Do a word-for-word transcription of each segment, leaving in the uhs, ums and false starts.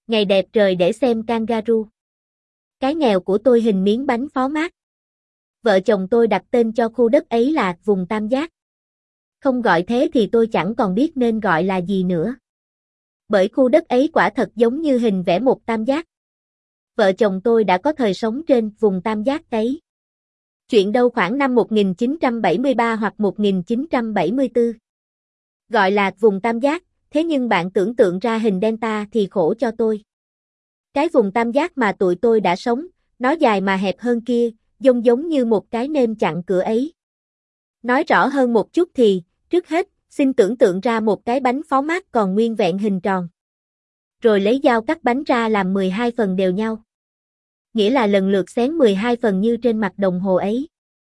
Ngày đẹp trời để xem kangaroo. Cái nghèo của tôi hình miếng bánh phó mát. Vợ chồng tôi đặt tên cho khu đất ấy là vùng Tam Giác. Không gọi thế thì tôi chẳng còn biết nên gọi là gì nữa. Bởi khu đất ấy quả thật giống như hình vẽ một tam giác. Vợ chồng tôi đã có thời sống trên vùng Tam Giác ấy. Chuyện đâu khoảng năm một nghìn chín trăm bảy mươi ba hoặc một nghìn chín trăm bảy mươi tư. Gọi là vùng Tam Giác, thế nhưng bạn tưởng tượng ra hình delta thì khổ cho tôi. Cái vùng Tam Giác mà tụi tôi đã sống, nó dài mà hẹp hơn kia, giống giống như một cái nêm chặn cửa ấy. Nói rõ hơn một chút thì, trước hết, xin tưởng tượng ra một cái bánh phó mát còn nguyên vẹn hình tròn. Rồi lấy dao cắt bánh ra làm mười hai phần đều nhau. Nghĩa là lần lượt xén mười hai phần như trên mặt đồng hồ ấy.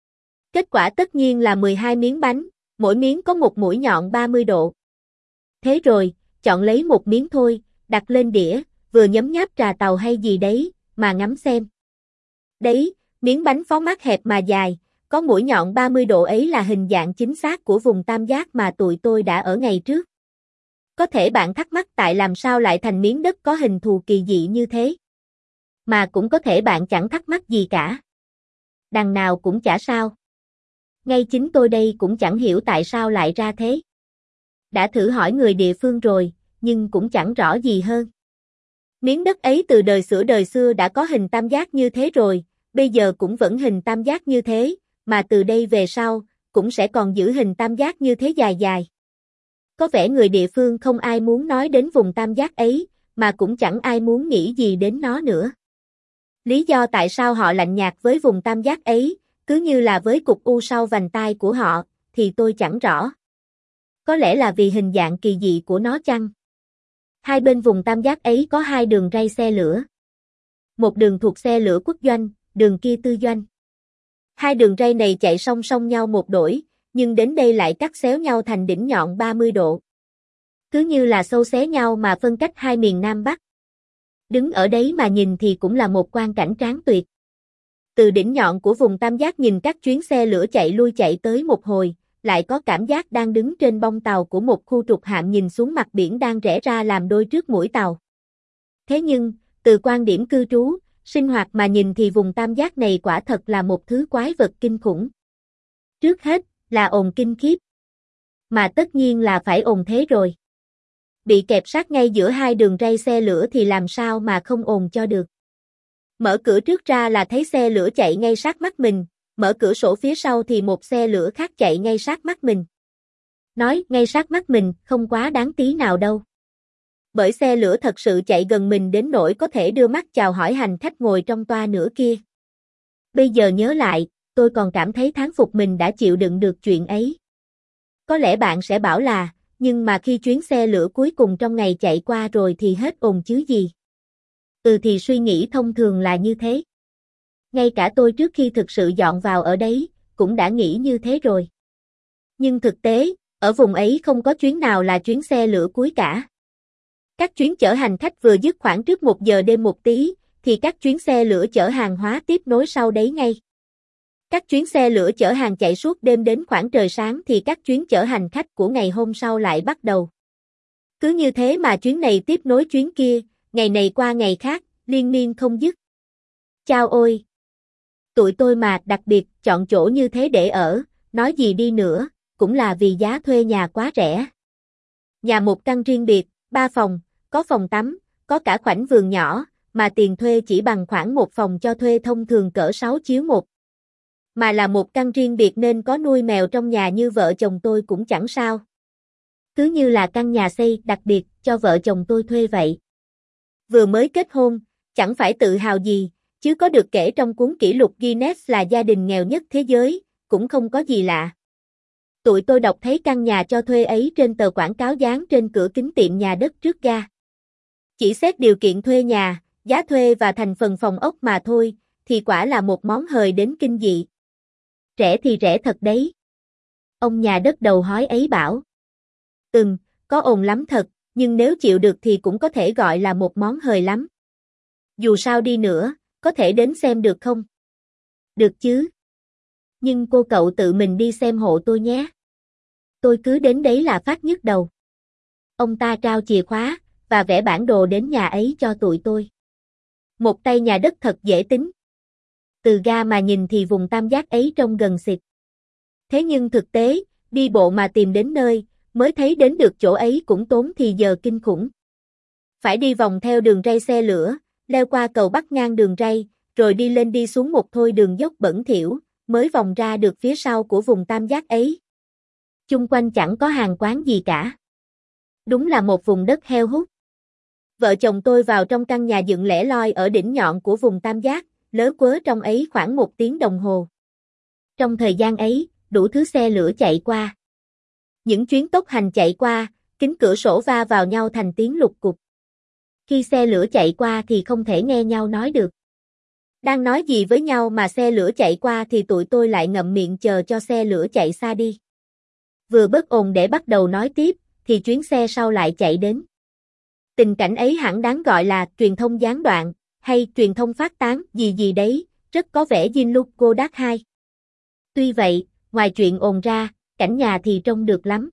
Kết quả tất nhiên là mười hai miếng bánh, mỗi miếng có một mũi nhọn ba mươi độ. Thế rồi, chọn lấy một miếng thôi, đặt lên đĩa, vừa nhấm nháp trà tàu hay gì đấy, mà ngắm xem. Đấy, miếng bánh phó mát hẹp mà dài, có mũi nhọn ba mươi độ ấy là hình dạng chính xác của vùng Tam Giác mà tụi tôi đã ở ngày trước. Có thể bạn thắc mắc tại làm sao lại thành miếng đất có hình thù kỳ dị như thế. Mà cũng có thể bạn chẳng thắc mắc gì cả. Đằng nào cũng chả sao. Ngay chính tôi đây cũng chẳng hiểu tại sao lại ra thế. Đã thử hỏi người địa phương rồi, nhưng cũng chẳng rõ gì hơn. Miếng đất ấy từ đời xưa đời xưa đã có hình tam giác như thế rồi, bây giờ cũng vẫn hình tam giác như thế, mà từ đây về sau, cũng sẽ còn giữ hình tam giác như thế dài dài. Có vẻ người địa phương không ai muốn nói đến vùng tam giác ấy, mà cũng chẳng ai muốn nghĩ gì đến nó nữa. Lý do tại sao họ lạnh nhạt với vùng tam giác ấy, cứ như là với cục u sau vành tai của họ, thì tôi chẳng rõ. Có lẽ là vì hình dạng kỳ dị của nó chăng? Hai bên vùng tam giác ấy có hai đường ray xe lửa. Một đường thuộc xe lửa quốc doanh, đường kia tư doanh. Hai đường ray này chạy song song nhau một đuổi, nhưng đến đây lại cắt xéo nhau thành đỉnh nhọn ba mươi độ. Cứ như là xâu xé nhau mà phân cách hai miền Nam Bắc. Đứng ở đấy mà nhìn thì cũng là một quang cảnh tráng tuyệt. Từ đỉnh nhọn của vùng tam giác nhìn các chuyến xe lửa chạy lui chạy tới một hồi, lại có cảm giác đang đứng trên bông tàu của một khu trục hạm nhìn xuống mặt biển đang rẽ ra làm đôi trước mũi tàu. Thế nhưng, từ quan điểm cư trú, sinh hoạt mà nhìn thì vùng tam giác này quả thật là một thứ quái vật kinh khủng. Trước hết, là ồn kinh khiếp. Mà tất nhiên là phải ồn thế rồi. Bị kẹp sát ngay giữa hai đường ray xe lửa thì làm sao mà không ồn cho được. Mở cửa trước ra là thấy xe lửa chạy ngay sát mắt mình, mở cửa sổ phía sau thì một xe lửa khác chạy ngay sát mắt mình. Nói ngay sát mắt mình không quá đáng tí nào đâu. Bởi xe lửa thật sự chạy gần mình đến nỗi có thể đưa mắt chào hỏi hành khách ngồi trong toa nữa kia. Bây giờ nhớ lại, tôi còn cảm thấy thán phục mình đã chịu đựng được chuyện ấy. Có lẽ bạn sẽ bảo là, nhưng mà khi chuyến xe lửa cuối cùng trong ngày chạy qua rồi thì hết ồn chứ gì. Ừ thì suy nghĩ thông thường là như thế. Ngay cả tôi trước khi thực sự dọn vào ở đấy, cũng đã nghĩ như thế rồi. Nhưng thực tế, ở vùng ấy không có chuyến nào là chuyến xe lửa cuối cả. Các chuyến chở hành khách vừa dứt khoảng trước một giờ đêm một tí, thì các chuyến xe lửa chở hàng hóa tiếp nối sau đấy ngay. Các chuyến xe lửa chở hàng chạy suốt đêm đến khoảng trời sáng thì các chuyến chở hành khách của ngày hôm sau lại bắt đầu. Cứ như thế mà chuyến này tiếp nối chuyến kia, ngày này qua ngày khác, liên miên không dứt. Chao ôi! Tụi tôi mà đặc biệt chọn chỗ như thế để ở, nói gì đi nữa, cũng là vì giá thuê nhà quá rẻ. Nhà một căn riêng biệt, ba phòng, có phòng tắm, có cả khoảnh vườn nhỏ, mà tiền thuê chỉ bằng khoảng một phòng cho thuê thông thường cỡ sáu chiếu một. Mà là một căn riêng biệt nên có nuôi mèo trong nhà như vợ chồng tôi cũng chẳng sao. Cứ như là căn nhà xây đặc biệt cho vợ chồng tôi thuê vậy. Vừa mới kết hôn, chẳng phải tự hào gì, chứ có được kể trong cuốn kỷ lục Guinness là gia đình nghèo nhất thế giới, cũng không có gì lạ. Tụi tôi đọc thấy căn nhà cho thuê ấy trên tờ quảng cáo dán trên cửa kính tiệm nhà đất trước ga. Chỉ xét điều kiện thuê nhà, giá thuê và thành phần phòng ốc mà thôi, thì quả là một món hời đến kinh dị. Rẻ thì rẻ thật đấy. Ông nhà đất đầu hói ấy bảo. Ừm, có ồn lắm thật, nhưng nếu chịu được thì cũng có thể gọi là một món hời lắm. Dù sao đi nữa, có thể đến xem được không? Được chứ. Nhưng cô cậu tự mình đi xem hộ tôi nhé. Tôi cứ đến đấy là phát nhức đầu. Ông ta trao chìa khóa, và vẽ bản đồ đến nhà ấy cho tụi tôi. Một tay nhà đất thật dễ tính. Từ ga mà nhìn thì vùng tam giác ấy trông gần xịt. Thế nhưng thực tế, đi bộ mà tìm đến nơi, mới thấy đến được chỗ ấy cũng tốn thì giờ kinh khủng. Phải đi vòng theo đường ray xe lửa, leo qua cầu bắc ngang đường ray, rồi đi lên đi xuống một thôi đường dốc bẩn thỉu, mới vòng ra được phía sau của vùng tam giác ấy. Chung quanh chẳng có hàng quán gì cả. Đúng là một vùng đất heo hút. Vợ chồng tôi vào trong căn nhà dựng lẻ loi ở đỉnh nhọn của vùng tam giác, lớ quớ trong ấy khoảng một tiếng đồng hồ. Trong thời gian ấy, đủ thứ xe lửa chạy qua. Những chuyến tốc hành chạy qua, kính cửa sổ va vào nhau thành tiếng lục cục. Khi xe lửa chạy qua thì không thể nghe nhau nói được. Đang nói gì với nhau mà xe lửa chạy qua thì tụi tôi lại ngậm miệng chờ cho xe lửa chạy xa đi. Vừa bớt ồn để bắt đầu nói tiếp, thì chuyến xe sau lại chạy đến. Tình cảnh ấy hẳn đáng gọi là truyền thông gián đoạn, hay truyền thông phát tán gì gì đấy, rất có vẻ Jean-Luc Godard hai. Tuy vậy, ngoài chuyện ồn ra, cảnh nhà thì trông được lắm.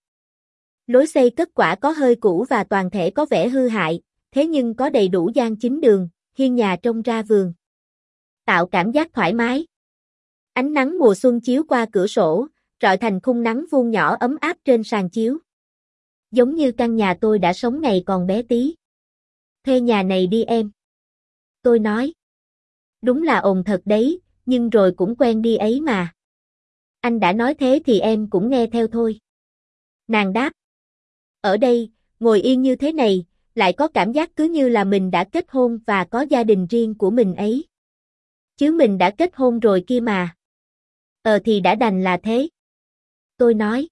Lối xây cất quả có hơi cũ và toàn thể có vẻ hư hại, thế nhưng có đầy đủ gian chính đường, hiên nhà trông ra vườn. Tạo cảm giác thoải mái. Ánh nắng mùa xuân chiếu qua cửa sổ, rọi thành khung nắng vuông nhỏ ấm áp trên sàn chiếu. Giống như căn nhà tôi đã sống ngày còn bé tí. Thuê nhà này đi em. Tôi nói. Đúng là ồn thật đấy, nhưng rồi cũng quen đi ấy mà. Anh đã nói thế thì em cũng nghe theo thôi. Nàng đáp. Ở đây, ngồi yên như thế này, lại có cảm giác cứ như là mình đã kết hôn và có gia đình riêng của mình ấy. Chứ mình đã kết hôn rồi kia mà. Ờ thì đã đành là thế. Tôi nói.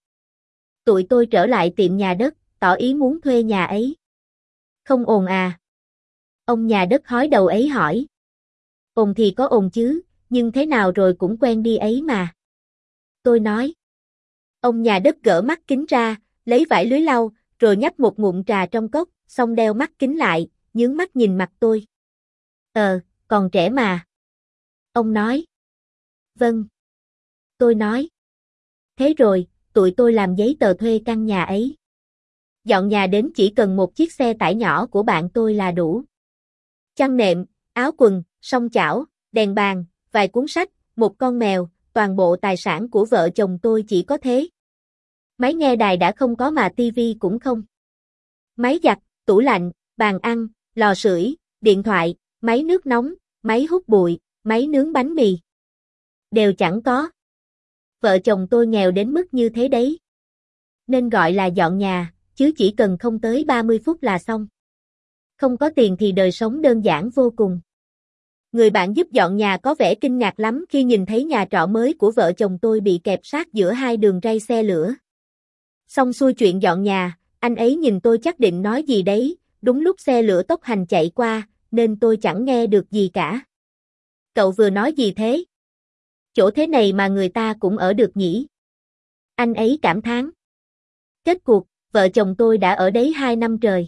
Tụi tôi trở lại tiệm nhà đất, tỏ ý muốn thuê nhà ấy. Không ồn à? Ông nhà đất hói đầu ấy hỏi. Ồn thì có ồn chứ, nhưng thế nào rồi cũng quen đi ấy mà. Tôi nói. Ông nhà đất gỡ mắt kính ra, lấy vải lưới lau, rồi nhấp một ngụm trà trong cốc, xong đeo mắt kính lại, nhướng mắt nhìn mặt tôi. Ờ, còn trẻ mà. Ông nói. Vâng. Tôi nói. Thế rồi, tụi tôi làm giấy tờ thuê căn nhà ấy. Dọn nhà đến chỉ cần một chiếc xe tải nhỏ của bạn tôi là đủ. Chăn nệm, áo quần, song chảo, đèn bàn, vài cuốn sách, một con mèo, toàn bộ tài sản của vợ chồng tôi chỉ có thế. Máy nghe đài đã không có mà tivi cũng không. Máy giặt, tủ lạnh, bàn ăn, lò sưởi, điện thoại, máy nước nóng, máy hút bụi, máy nướng bánh mì. Đều chẳng có. Vợ chồng tôi nghèo đến mức như thế đấy. Nên gọi là dọn nhà, chứ chỉ cần không tới ba mươi phút là xong. Không có tiền thì đời sống đơn giản vô cùng. Người bạn giúp dọn nhà có vẻ kinh ngạc lắm khi nhìn thấy nhà trọ mới của vợ chồng tôi bị kẹp sát giữa hai đường ray xe lửa. Xong xuôi chuyện dọn nhà, anh ấy nhìn tôi chắc định nói gì đấy, đúng lúc xe lửa tốc hành chạy qua, nên tôi chẳng nghe được gì cả. Cậu vừa nói gì thế? Chỗ thế này mà người ta cũng ở được nhỉ? Anh ấy cảm thán. Kết cuộc, vợ chồng tôi đã ở đấy hai năm trời.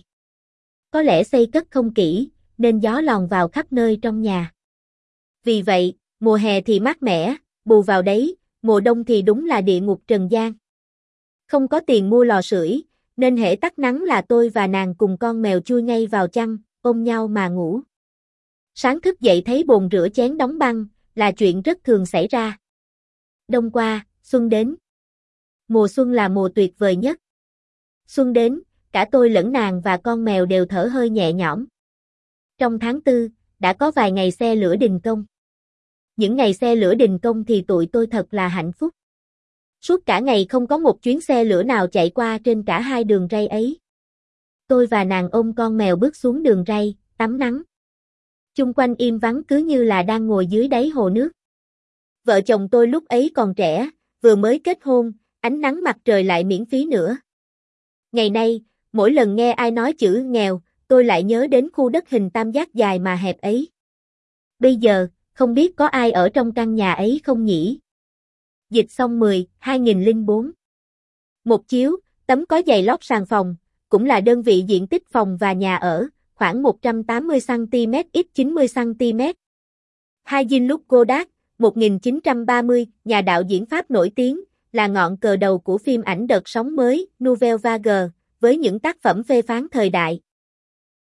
Có lẽ xây cất không kỹ, nên gió lòn vào khắp nơi trong nhà. Vì vậy, mùa hè thì mát mẻ, bù vào đấy, mùa đông thì đúng là địa ngục trần gian. Không có tiền mua lò sưởi, nên hễ tắt nắng là tôi và nàng cùng con mèo chui ngay vào chăn, ôm nhau mà ngủ. Sáng thức dậy thấy bồn rửa chén đóng băng, là chuyện rất thường xảy ra. Đông qua, xuân đến. Mùa xuân là mùa tuyệt vời nhất. Xuân đến, cả tôi lẫn nàng và con mèo đều thở hơi nhẹ nhõm. Trong tháng tư, đã có vài ngày xe lửa đình công. Những ngày xe lửa đình công thì tụi tôi thật là hạnh phúc. Suốt cả ngày không có một chuyến xe lửa nào chạy qua trên cả hai đường ray ấy. Tôi và nàng ôm con mèo bước xuống đường ray, tắm nắng. Chung quanh im vắng cứ như là đang ngồi dưới đáy hồ nước. Vợ chồng tôi lúc ấy còn trẻ, vừa mới kết hôn, ánh nắng mặt trời lại miễn phí nữa. Ngày nay, mỗi lần nghe ai nói chữ nghèo, tôi lại nhớ đến khu đất hình tam giác dài mà hẹp ấy. Bây giờ, không biết có ai ở trong căn nhà ấy không nhỉ? Dịch xong mười, hai nghìn lẻ bốn. Một chiếu, tấm có giày lót sàn phòng, cũng là đơn vị diện tích phòng và nhà ở, khoảng một trăm tám mươi xăng-ti-mét x chín mươi xăng-ti-mét. Hai Jean-Luc Godard, một nghìn chín trăm ba mươi, nhà đạo diễn Pháp nổi tiếng, là ngọn cờ đầu của phim ảnh đợt sóng mới, Nouvelle Vague, với những tác phẩm phê phán thời đại.